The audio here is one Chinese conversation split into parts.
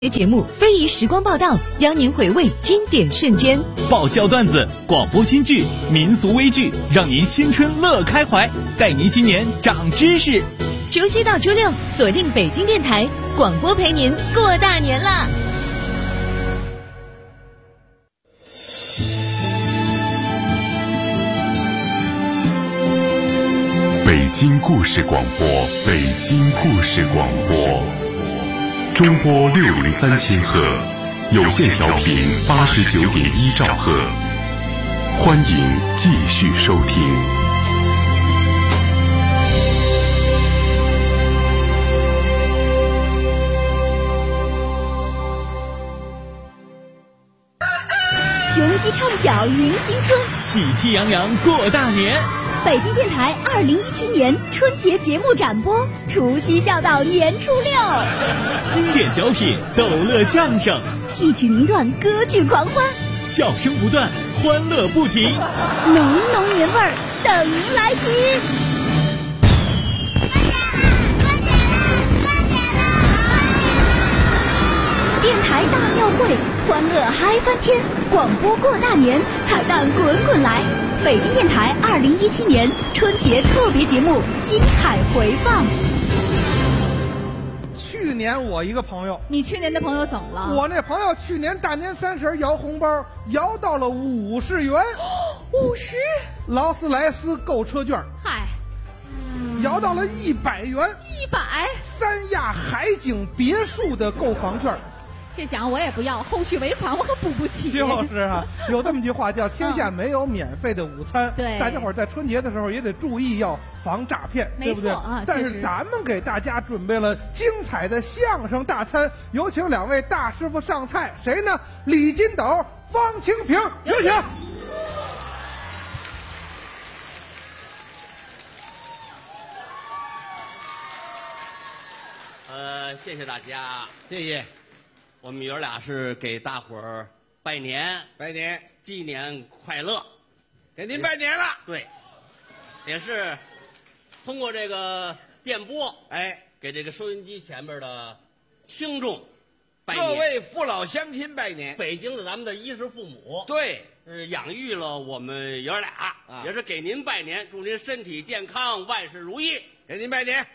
节目非遗时光报道，邀您回味经典瞬间。 爆笑段子、广播新剧、民俗微剧，让您新春乐开怀，带您新年长知识。 除夕到初六，锁定北京电台广播，陪您过大年啦！ 北京故事广播，北京故事广播。中波603千赫，有线调频89.1兆赫，欢迎继续收听。 雄鸡唱响迎新春， 喜气洋洋过大年。 北京电台2017年春节节目展播，除夕笑到年初六。 经典小品、逗乐相声、 戏曲名段、歌剧狂欢， 笑声不断，欢乐不停， 浓浓年味儿等您来听。电台大庙会，欢乐嗨翻天，广播过大年，彩蛋滚滚来。北京电台2017年春节特别节目精彩回放。 去年我一个朋友， 你去年的朋友怎么了？ 我那朋友去年大年30摇红包，摇到了50元 ，50， 劳斯莱斯购车券， 嗨， 摇到了100元 ，100， 三亚海景别墅的购房券。 这奖我也不要，后续尾款我可补不起。 就是啊，有这么句话叫天下没有免费的午餐。 对， 大家伙在春节的时候也得注意，要防诈骗，对不对？ 啊， 但是咱们给大家准备了精彩的相声大餐，有请2位大师傅上菜，谁呢？李金斗、方清平，有请。 谢谢大家， 谢谢。 我们爷俩是给大伙儿拜年， 拜年， 鸡年快乐， 给您拜年了。 对，也是通过这个电波，给这个收音机前面的听众拜年， 各位父老乡亲拜年。 北京的咱们的衣食父母， 对， 养育了我们爷俩，也是给您拜年，祝您身体健康，万事如意， 给您拜年。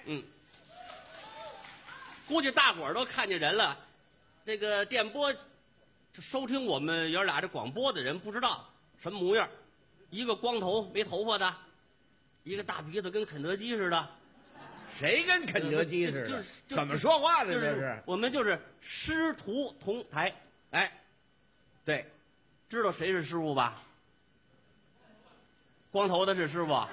估计大伙儿都看见人了。这个电波收听我们爷俩这广播的人不知道什么模样，一个光头没头发的，一个大鼻子跟肯德基似的。 谁跟肯德基似的？怎么说话的这是？ 我们就是师徒同台。对，知道谁是师傅吧？光头的是师傅，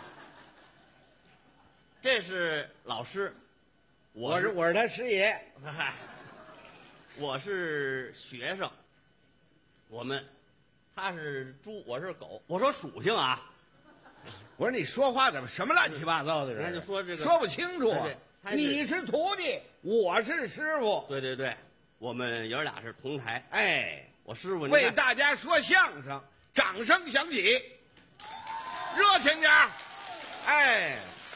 这是老师， 我是他师爷。 嗨。我是学生，他是猪，我是狗。我说属性啊， 我说你说话怎么什么乱七八糟的？ 人家就说这个说不清楚。你是徒弟，我是师傅。 对，我们爷俩是同台。我师傅为大家说相声，掌声响起，热情点儿。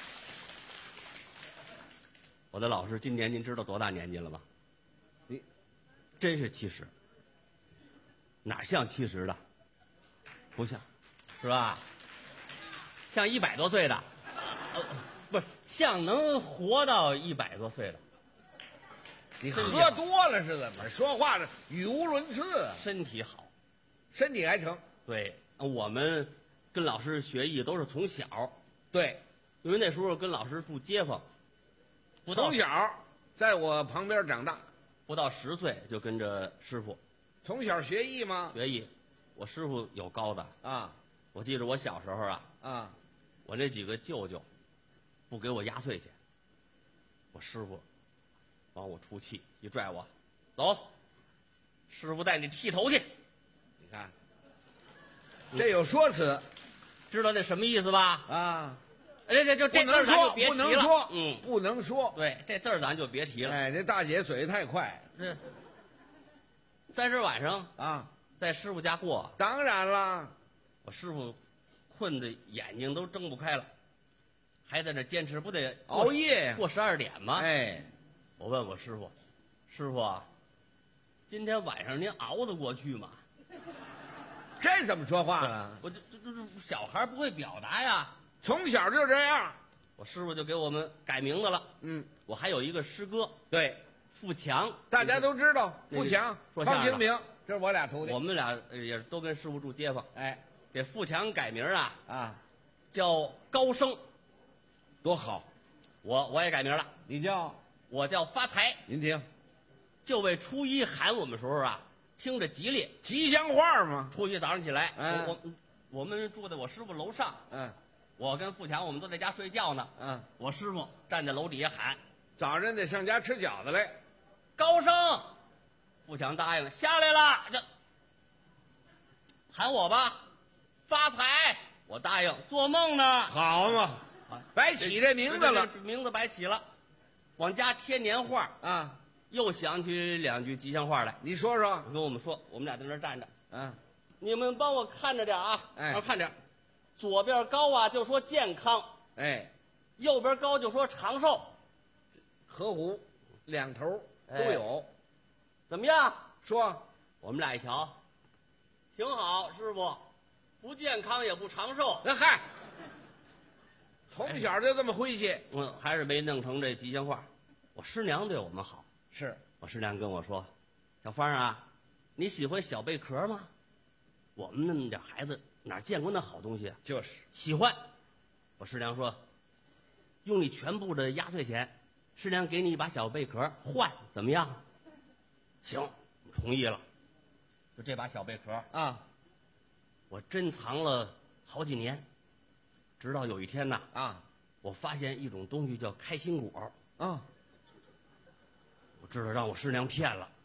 我的老师，今年您知道多大年纪了吗？真是70，哪像70的？不像，是吧？像100多岁的，不是像能活到100多岁的。 你喝多了是怎么说话是语无伦次？ 身体好， 身体还成。 对，我们跟老师学艺都是从小。 对， 因为那时候跟老师住街坊， 从小在我旁边长大。 不到10岁就跟着师傅， 从小学艺吗？ 学艺，我师傅有高的啊。 我记着我小时候我那几个舅舅不给我压岁钱，我师傅帮我出气，一拽我，走，师傅带你剃头去。 你看，这有说辞， 知道那什么意思吧？这字咱就别提了， 不能说。 对，这字咱就别提了。 这大姐嘴太快。 这30晚上在师傅家过。 当然了， 我师傅困得眼睛都睁不开了，还在那坚持，不得熬夜过12点吗？ 哎， 我问我师傅，师傅啊， 今天晚上您熬得过去吗？ 这怎么说话了？ 我这小孩不会表达呀， 从小就这样。 我师傅就给我们改名字了。我还有一个师哥， 对， 富强， 大家都知道，富强、 说相声方平平，这是我俩徒弟。 我们俩也都跟师傅住街坊。 哎， 给富强改名啊， 叫高升， 多好。 我也改名了， 你叫？ 我叫发财。 您听， 就为初一喊我们时候听着吉利， 吉祥话嘛。 初一早上起来，我们住在我师傅楼上，我跟富强我们都在家睡觉呢，我师傅站在楼底下喊， 早晨得上家吃饺子来。 高升，富强答应了，下来了，这喊我吧，发财，我答应，做梦呢。 好嘛，白起这名字了， 名字白起了，往家贴年画啊， 又想起两句吉祥话来。 你说说， 跟我们说，我们俩在那儿站着，你们帮我看着点啊，看着，左边高就说健康，右边高就说长寿， 河湖两头都有， 怎么样？ 说， 我们俩一瞧，挺好，师傅，不健康也不长寿。 那嗨，从小就这么诙谐。 还是没弄成这吉祥话。我师娘对我们好， 是我师娘跟我说，小芳啊，你喜欢小贝壳吗？我们那么点孩子哪见过那好东西啊？ 就是喜欢。我师娘说，用你全部的压岁钱，师娘给你一把小贝壳换，怎么样？行，同意了。就这把小贝壳啊， 我珍藏了好几年，直到有一天我发现一种东西叫开心果啊， 我知道让我师娘骗了，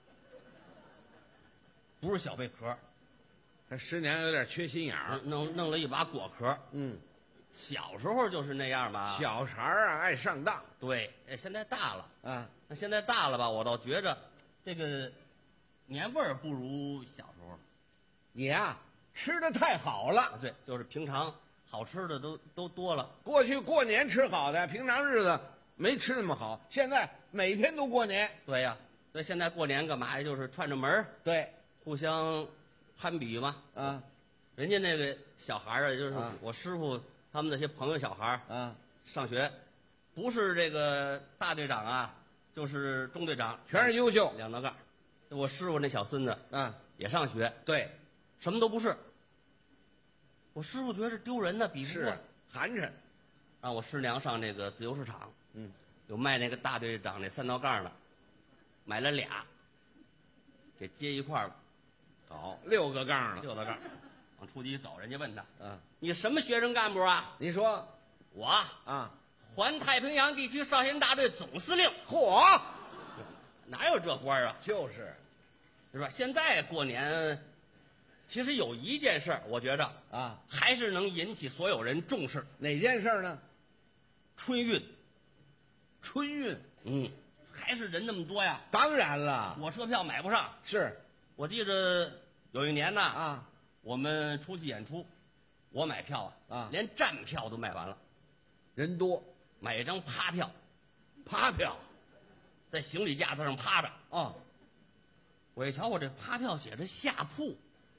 不是小贝壳。 他师娘有点缺心眼儿， 弄了一把果壳。小时候就是那样吧。 小孩爱上当。 对，现在大了那现在大了吧，我倒觉着这个年味儿不如小时候了。 你吃的太好了。 对，就是平常好吃的都多了。 过去过年吃好的，平常日子没吃那么好。现在每天都过年。 对呀，所以现在过年干嘛呀？就是串着门对， 互相攀比嘛。人家那个小孩就是我师傅他们那些朋友小孩上学，不是这个大队长就是中队长， 全是优秀两道杠。我师傅那小孙子也上学， 对， 什么都不是。我师傅觉得丢人呢，比不过， 寒碜。 让我师娘上那个自由市场，有卖那个大队长那3道杠的，买了俩，给接一块儿。 好，6个杠了， 6道杠。往出去一走，人家问他，你什么学生干部啊？ 你说我环太平洋地区少先大队总司令。 嚯， 哪有这官啊？ 就是吧？现在过年，其实有一件事我觉着还是能引起所有人重视。 哪件事呢？ 春运。 春运， 还是人那么多呀？ 当然了， 火车票买不上。 是我记着有一年我们出去演出，我买票连站票都卖完了， 人多， 买一张趴票， 趴票， 在行李架子上趴着我一瞧，我这趴票写着下铺，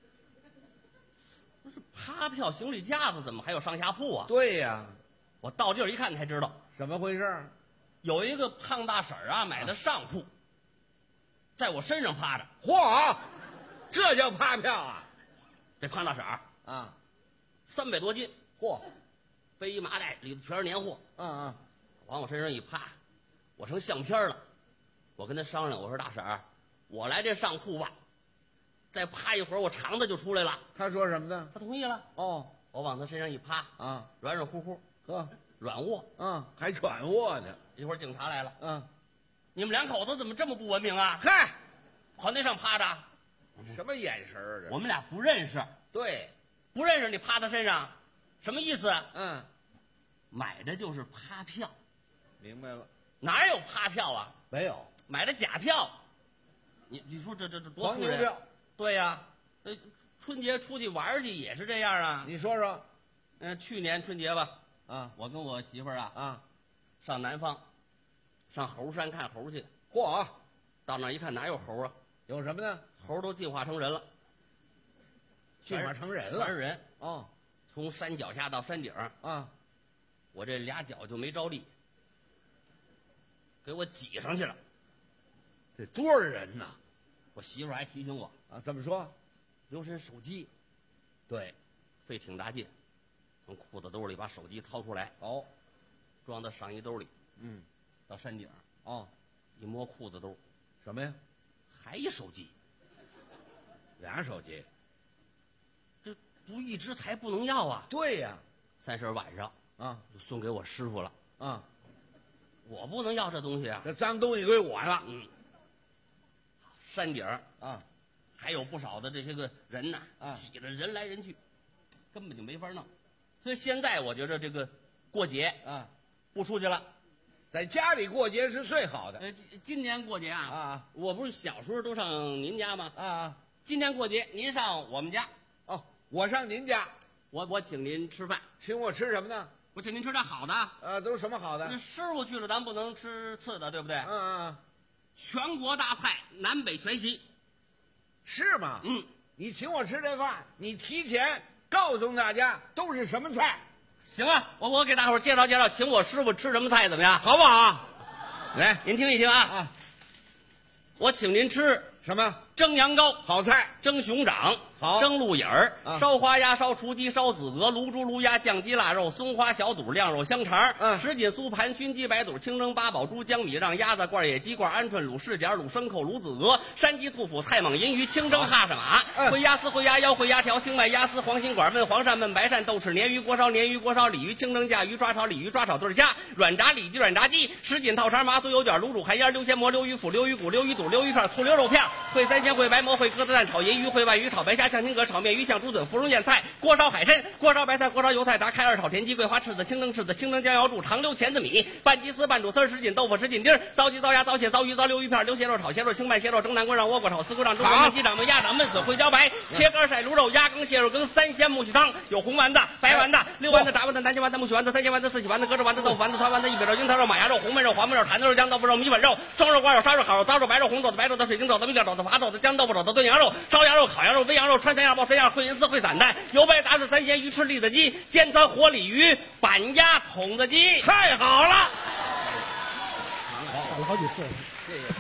不是趴票行李架子怎么还有上下铺啊？ 对呀， 我到地儿一看才知道怎么回事。 有一个胖大婶买的上铺，在我身上趴着。 嚯，这叫趴票这胖大婶300多斤， 嚯， 背一麻袋，里头全是年货。往我身上一趴，我成相片了。我跟他商量，我说大婶儿，我来这上铺吧，再趴一会儿我肠子就出来了。 他说什么呢？ 他同意了。我往他身上一趴软软乎乎，软卧， 还软卧呢。 一会儿警察来了，你们2口子怎么这么不文明啊？ 嗨， 跑那上趴着， 什么眼神儿？ 我们俩不认识。 对， 不认识你趴他身上，什么意思？ 买的就是趴票。 明白了， 哪有趴票啊？ 没有， 买的假票。你说这多黄牛票。 对呀，春节出去玩去也是这样啊。 你说说， 去年春节吧，我跟我媳妇儿上南方，上猴山看猴去。 嚯， 到那一看哪有猴啊？ 有什么呢？ 猴都进化成人了， 进化成人了。 全是人哦， 从山脚下到山顶啊， 我这俩脚就没着地，给我挤上去了。 这多少人呢？ 我媳妇还提醒我啊，怎么说？ 留神手机。 对， 费挺大劲，从裤子兜里把手机掏出来， 哦， 装到上衣兜里。 嗯， 到山顶， 哦， 一摸裤子兜， 什么呀？ 还一手机， 俩手机， 这不义之财不能要啊！ 对呀 30晚上啊， 就送给我师傅了啊， 我不能要这东西啊！ 这脏东西归我了。 嗯，山顶啊， 还有不少的这些个人呢， 啊， 挤着人来人去，根本就没法弄。所以现在我觉得这个过节啊， 不出去了， 在家里过节是最好的。 今年过节啊， 我不是小时候都上您家吗？ 啊， 今年过节您上我们家。 哦，我上您家， 我请您吃饭。 请我吃什么呢？ 我请您吃点好的。 都是什么好的？ 那师傅去了，咱不能吃次的，对不对？ 嗯， 全国大菜，南北全席， 是吗？ 嗯， 你请我吃这饭，你提前告诉大家都是什么菜。 行啊，我给大伙儿介绍介绍，请我师傅吃什么菜怎么样？ 好不好？来， 您听一听啊。我请您吃什么？ 蒸羊羔， 好菜； 蒸熊掌， 好； 蒸鹿眼儿，烧花鸭，烧雏鸡，烧子鹅，卤猪，卤鸭，酱鸡，腊肉，松花小肚，晾肉，香肠，什锦酥盘，熏鸡白肚，清蒸八宝猪，江米让，鸭子罐，野鸡罐，鹌鹑，卤柿角，卤牲口，卤子鹅，山鸡兔脯，菜蟒银鱼，清蒸哈什马，烩鸭丝，烩鸭腰，烩鸭条，清迈鸭丝，黄心管，焖黄鳝，焖白鳝，豆豉鲶鱼，锅烧鲶鱼，锅烧鲤鱼，清蒸架鱼，抓炒鲤鱼，抓炒对虾，软炸里脊，软炸鸡，什锦套肠，麻酥油卷，卤煮寒烟，溜鲜蘑，溜鱼脯，溜鱼骨，溜鱼肚，溜鱼片，醋溜肉片，烩三鲜，烩白馍，烩鸽子蛋，炒银鱼，烩鲅鱼，炒白虾，酱青蛤，炒面鱼，酱竹笋，芙蓉燕菜，锅烧海参，锅烧白菜，锅烧油菜，炸开二炒田鸡，桂花翅子，清蒸翅子，清蒸江瑶柱，长溜钳子米，拌鸡丝，拌煮丝，什锦豆腐，什锦丁，糟鸡，糟鸭，糟蟹，糟鱼，糟溜鱼片，溜蟹肉，炒蟹肉，清拌蟹肉，蒸南瓜让，倭瓜炒丝瓜让，蒸焖鸡掌，焖鸭掌，焖笋，烩茭白，切肝晒卤肉，鸭羹，蟹肉羹，三鲜木须汤，有红丸子，白丸子，溜丸子，炸丸子，南京丸子，木须丸子，三鲜丸子，四喜丸子，鸽子丸子，豆腐丸子，团丸子，一百肉，樱桃肉，马牙肉，红焖肉，黄焖肉，坛子肉，酱豆腐肉，米粉肉，松肉，瓜肉，烧肉，烤肉，糟肉，白肉，红肘子，白肘子，水晶肘子，蜜料肘子，扒肘子，姜豆腐肘子，炖羊肉，烧羊肉，烤羊肉，煨羊肉，川三样，爆三样，烩银丝，烩散蛋，油白杂质，三鲜鱼翅，栗子鸡，煎川活鲤鱼，板鸭，筒子鸡， 太好了！ 打了好几次， 谢谢。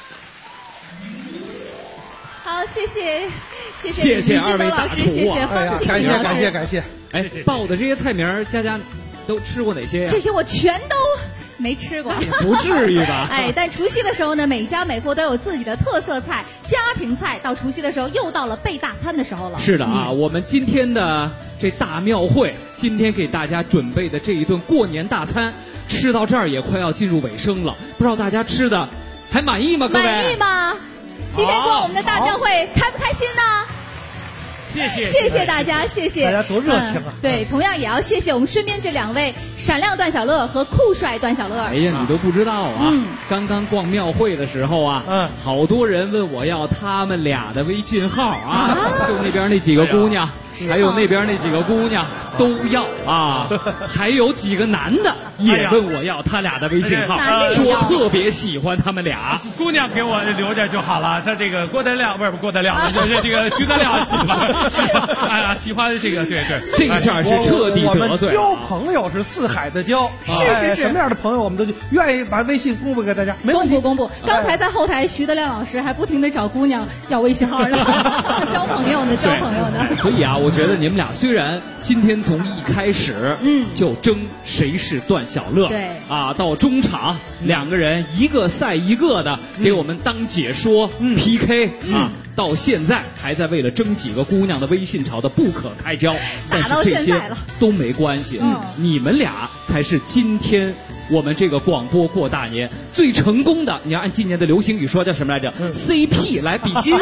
好，谢谢谢谢二位大厨啊！ 谢谢方清平老师， 感谢。 哎，报的这些菜名，佳佳都吃过哪些呀？ 这些我全都没吃过， 不至于吧？ 哎，但除夕的时候呢，每家每户都有自己的特色菜、家庭菜。到除夕的时候，又到了备大餐的时候了。 是的啊，我们今天的这大庙会，今天给大家准备的这一顿过年大餐，吃到这儿也快要进入尾声了。不知道大家吃的还满意吗？各位满意吗？今天过我们的大庙会，开不开心呢？谢谢大家，谢谢大家多热情啊！ 对，同样也要谢谢我们身边这两位闪亮段小乐和酷帅段小乐。 哎呀，你都不知道啊！刚刚逛庙会的时候啊，好多人问我要他们俩的微信号啊，就那边那几个姑娘，还有那边那几个姑娘都要啊，还有几个男的也问我要他俩的微信号，说特别喜欢他们俩。 姑娘给我留着就好了，他这个郭德亮不是郭德亮，就是这个徐德亮喜欢，喜欢这个对， 这下是彻底得罪了。 交朋友是四海的交， 是什么样的朋友我们都愿意把微信公布给大家， 公布。刚才在后台，徐德亮老师还不停地找姑娘要微信号呢，交朋友呢。 所以啊，我觉得你们俩虽然今天从一开始就争谁是段小乐， 对啊，到中场两个人一个赛一个的给我们当解说 PK 啊。到现在还在为了争几个姑娘的微信吵得不可开交，但是这些都没关系，你们俩才是今天我们这个广播过大年最成功的。你要按今年的流行语说叫什么来着？CP 来比心。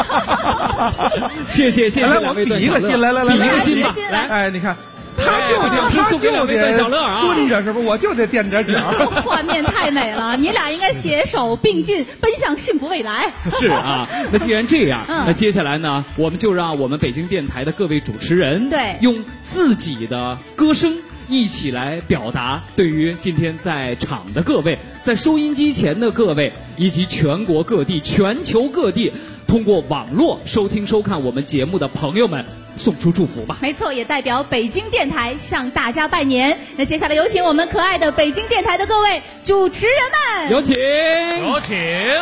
谢谢两位段小乐，比一个心吧，来， 哎，你看。他就得蹲着，是不是？我就得垫着脚。 画面太美了，你俩应该携手并进，奔向幸福未来。 是啊，那既然这样，那接下来呢，我们就让我们北京电台的各位主持人， 对， 用自己的歌声， 一起来表达对于今天在场的各位，在收音机前的各位，以及全国各地、全球各地通过网络收听收看我们节目的朋友们送出祝福吧。 没错，也代表北京电台向大家拜年。那接下来有请我们可爱的北京电台的各位主持人们， 有请， 有请。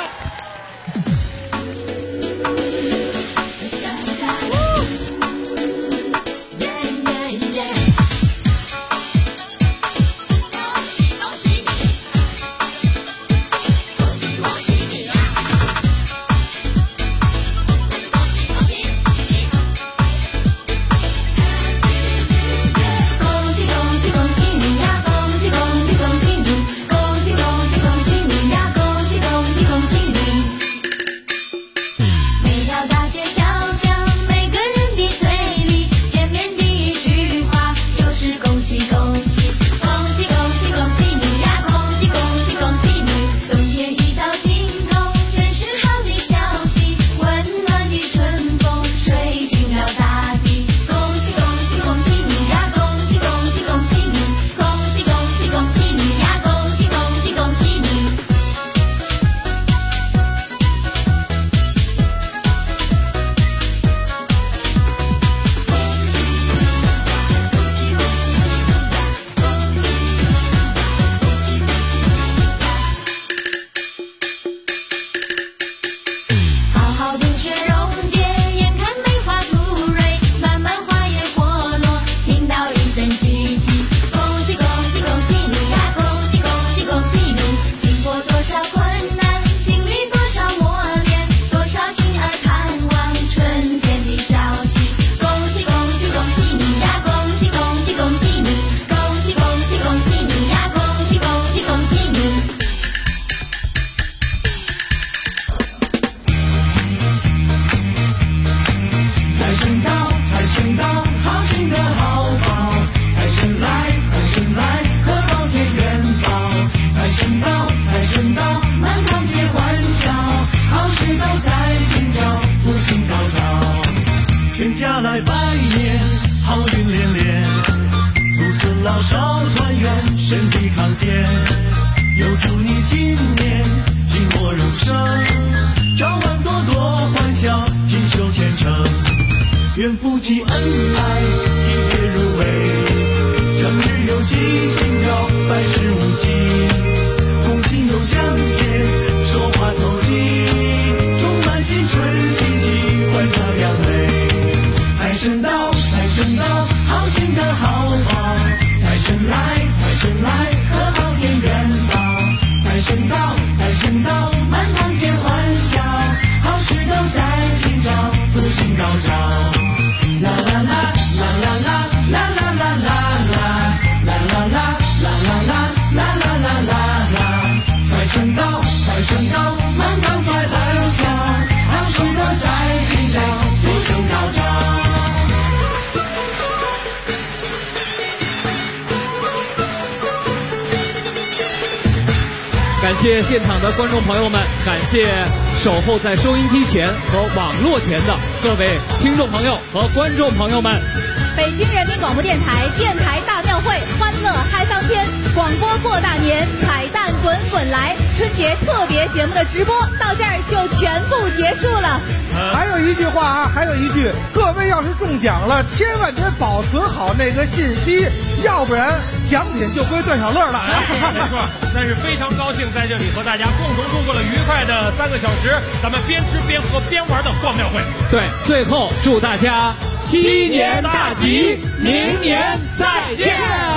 感谢现场的观众朋友们，感谢守候在收音机前和网络前的各位听众朋友和观众朋友们。 北京人民广播电台电台大庙会欢乐嗨翻天，广播过大年，彩蛋滚滚来，春节特别节目的直播到这儿就全部结束了。 还有一句话啊，还有一句，各位要是中奖了，千万得保存好那个信息，要不然奖品就归段小乐了。 没错，但是非常高兴在这里和大家共同度过了愉快的3个小时，咱们边吃边喝边玩的逛庙会。 对，最后祝大家7年大吉，明年再见。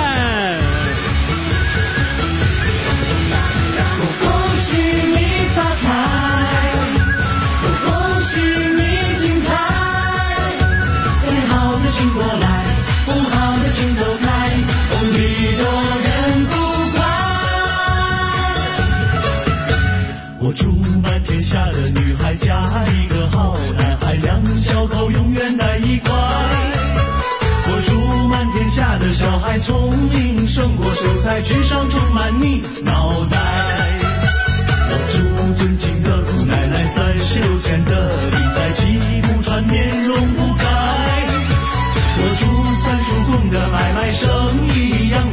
恭喜你发财，恭喜你精彩，最好的请过来，不好的请走开，礼多人不怪。我祝满天下的女孩嫁一个好男孩，两小口永远在一块。我祝满天下的小孩聪明胜过秀才，智商充满你脑袋。我祝尊敬的姑奶奶36圈的理财，气不喘，面容不改。我祝三叔公的买卖生意扬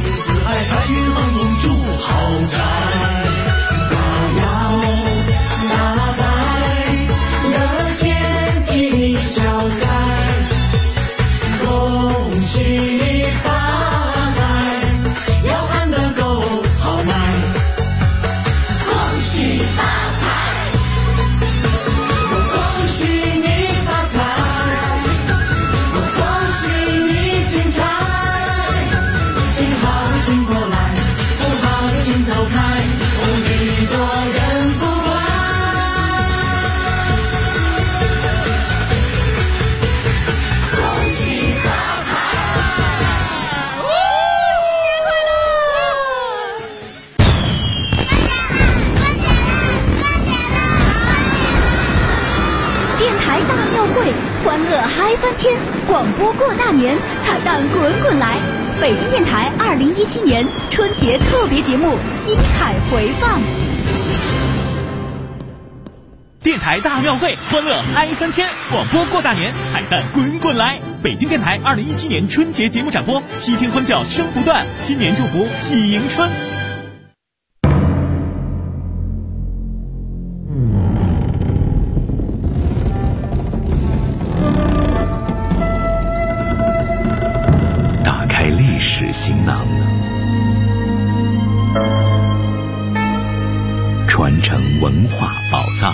电台大庙会，欢乐嗨翻天，广播过大年，彩蛋滚滚来。北京电台2017年春节特别节目精彩回放。 电台大庙会，欢乐嗨翻天，广播过大年，彩蛋滚滚来。北京电台2017年春节节目展播，7天欢笑声不断，新年祝福喜迎春。 打开历史行囊，传承文化宝藏。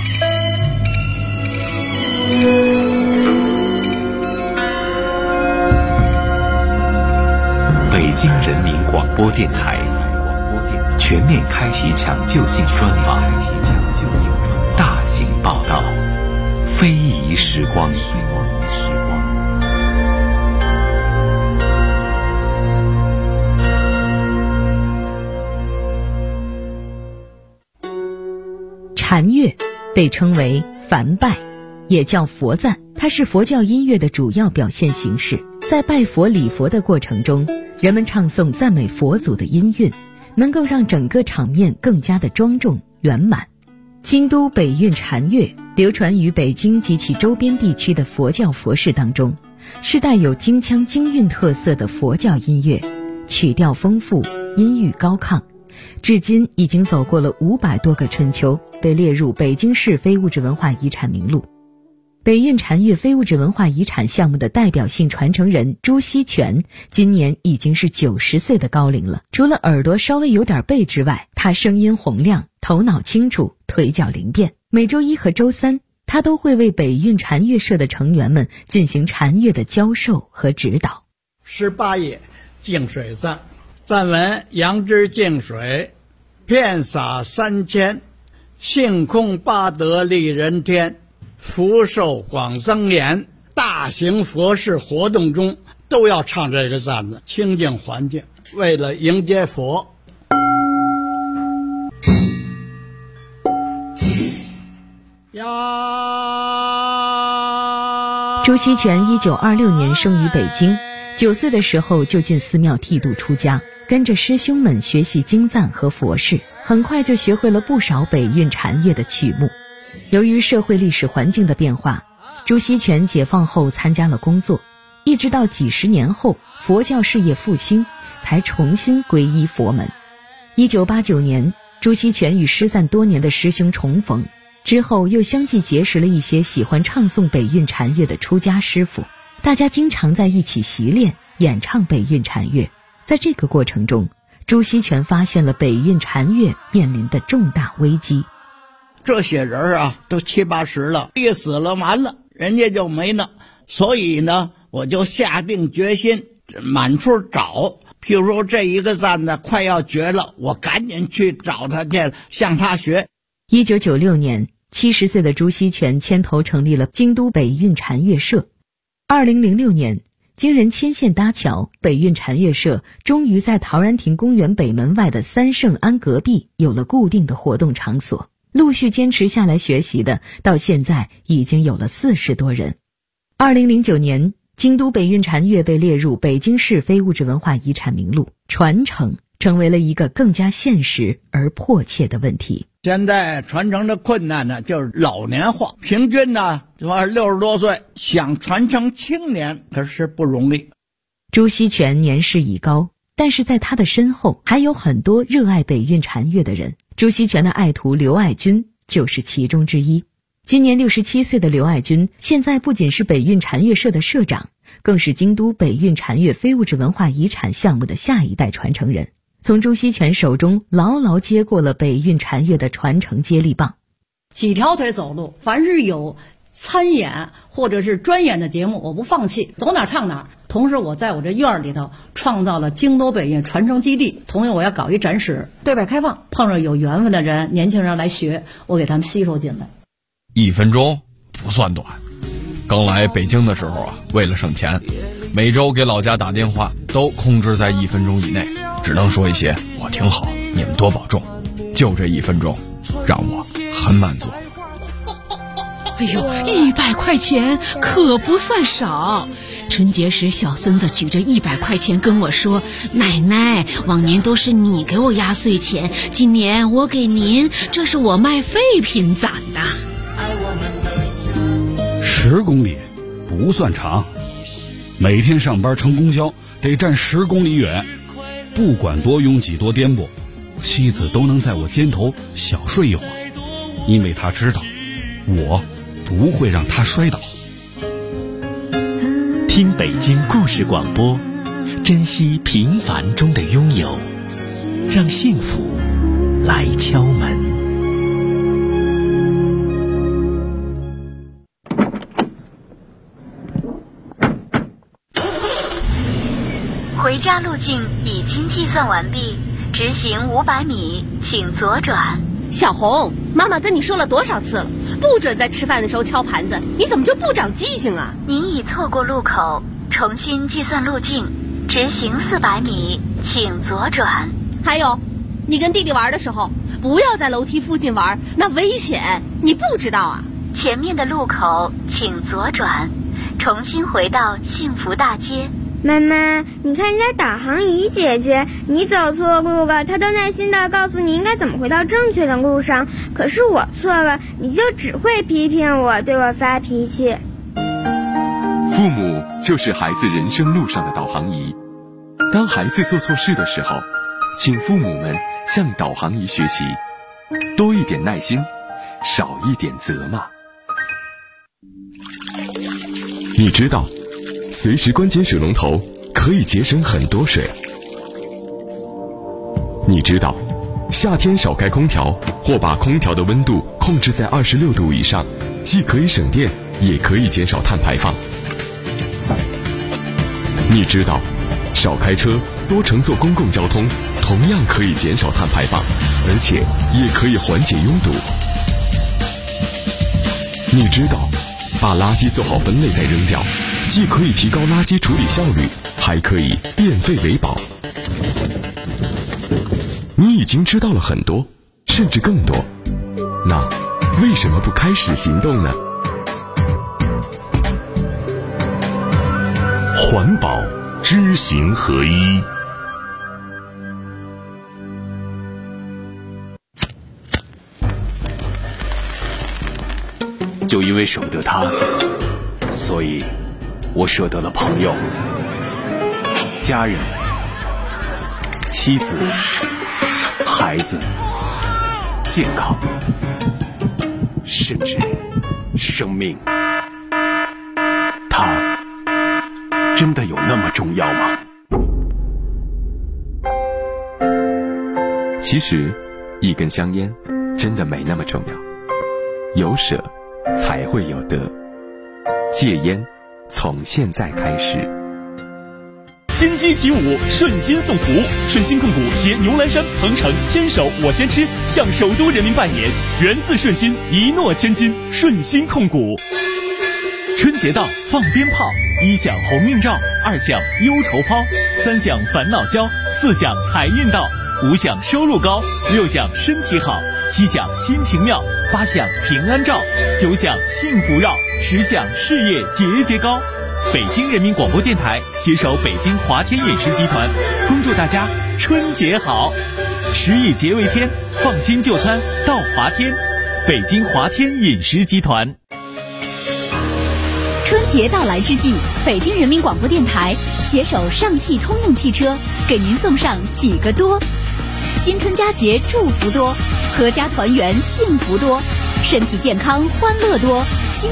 北京人民广播电台全面开启抢救性专访，大型报道，非遗时光。 禅乐被称为梵拜，也叫佛赞，它是佛教音乐的主要表现形式。在拜佛礼佛的过程中，人们唱诵赞美佛祖的音韵，能够让整个场面更加的庄重圆满。京都北韵禅乐流传于北京及其周边地区的佛教佛事当中，是带有京腔京韵特色的佛教音乐，曲调丰富，音域高亢，至今已经走过了500多个春秋，被列入北京市非物质文化遗产名录。北韵禅乐非物质文化遗产项目的代表性传承人朱锡全今年已经是90岁的高龄了。除了耳朵稍微有点背之外，他声音洪亮，头脑清楚，腿脚灵便。每周一和周三，他都会为北韵禅乐社的成员们进行禅乐的教授和指导。 18页净水赞，赞文：杨枝净水，遍洒3000，性空八德利人天，福寿广增延。大型佛事活动中都要唱这个赞子，清净环境，为了迎接佛。 朱锡全1926年生于北京，9岁的时候就进寺庙剃度出家，跟着师兄们学习经赞和佛事，很快就学会了不少北韵禅乐的曲目。由于社会历史环境的变化，朱锡全解放后参加了工作，一直到几十年后佛教事业复兴，才重新皈依佛门。1989年，朱锡全与失散多年的师兄重逢，之后又相继结识了一些喜欢唱诵北韵禅乐的出家师傅，大家经常在一起习练演唱北韵禅乐。在这个过程中，朱锡全发现了北韵禅乐面临的重大危机。 这些人啊，都70、80了，一死了完了，人家就没了。所以呢，我就下定决心满处找。譬如说这一个赞呢快要绝了，我赶紧去找他去，向他学。 1996年，70岁的朱锡全牵头成立了京都北韵禅乐社。2006年，经人牵线搭桥，北韵禅乐社终于在陶然亭公园北门外的三圣庵隔壁有了固定的活动场所。陆续坚持下来学习的，到现在已经有了40多人。2009年，京都北韵禅乐被列入北京市非物质文化遗产名录，传承成为了一个更加现实而迫切的问题。 现在传承的困难呢，就是老年化，平均呢60多岁，想传承青年可是不容易。 朱锡全年事已高，但是在他的身后还有很多热爱北韵禅乐的人。朱锡全的爱徒刘爱军就是其中之一。今年67岁的刘爱军，现在不仅是北韵禅乐社的社长，更是京都北韵禅乐非物质文化遗产项目的下一代传承人，从朱锡全手中牢牢接过了北韵禅乐的传承接力棒。 几条腿走路，凡是有参演或者是专演的节目，我不放弃，走哪唱哪。同时我在我这院里头创造了京都北韵传承基地，同时我要搞一展示，对外开放，碰上有缘分的人，年轻人来学，我给他们吸收进来。 1分钟不算短，刚来北京的时候啊，为了省钱，每周给老家打电话都控制在1分钟以内，只能说一些我挺好，你们多保重。就这1分钟让我很满足。 哎呦，100块钱可不算少。春节时，小孙子举着100块钱跟我说：“奶奶，往年都是你给我压岁钱，今年我给您，这是我卖废品攒的。 ”10公里不算长，每天上班乘公交得站10公里远，不管多拥挤多颠簸，妻子都能在我肩头小睡一会儿，因为她知道我不会让她摔倒。 听北京故事广播，珍惜平凡中的拥有，让幸福来敲门。 回家路径已经计算完毕，直行500米，请左转。 小红，妈妈跟你说了多少次了，不准在吃饭的时候敲盘子，你怎么就不长记性啊？ 您已错过路口，重新计算路径，直行400米，请左转。 还有，你跟弟弟玩的时候，不要在楼梯附近玩，那危险，你不知道啊？ 前面的路口请左转，重新回到幸福大街。 妈妈，你看人家导航仪姐姐，你走错路了，她都耐心地告诉你应该怎么回到正确的路上。可是我错了，你就只会批评我，对我发脾气。 父母就是孩子人生路上的导航仪。当孩子做错事的时候，请父母们向导航仪学习，多一点耐心，少一点责骂。你知道随时关紧水龙头可以节省很多水。你知道夏天少开空调或把空调的温度控制在26度以上，既可以省电也可以减少碳排放。你知道少开车多乘坐公共交通同样可以减少碳排放，而且也可以缓解拥堵。你知道把垃圾做好分类再扔掉，既可以提高垃圾处理效率，还可以变废为宝。你已经知道了很多，甚至更多，那为什么不开始行动呢？ 环保知行合一。 就因为舍不得他，所以我舍得了朋友、家人、妻子、孩子、健康，甚至生命。他真的有那么重要吗？ 其实一根香烟真的没那么重要，有舍才会有得。戒烟从现在开始。 金鸡起舞，顺心送福。顺心控股携牛栏山、鹏城牵手我先吃，向首都人民拜年，源自顺心，一诺千金。顺心控股。春节到，放鞭炮，1响鸿运照，2响忧愁抛，3响烦恼消，4响财运到，5响收入高，6响身体好，7响心情妙，8响平安照，9响幸福绕，10响事业节节高。北京人民广播电台携手北京华天饮食集团，恭祝大家春节好！食以节为天，放心就餐到华天。北京华天饮食集团。 春节到来之际，北京人民广播电台携手上汽通用汽车，给您送上几个多：新春佳节祝福多，阖家团圆幸福多，身体健康欢乐多，新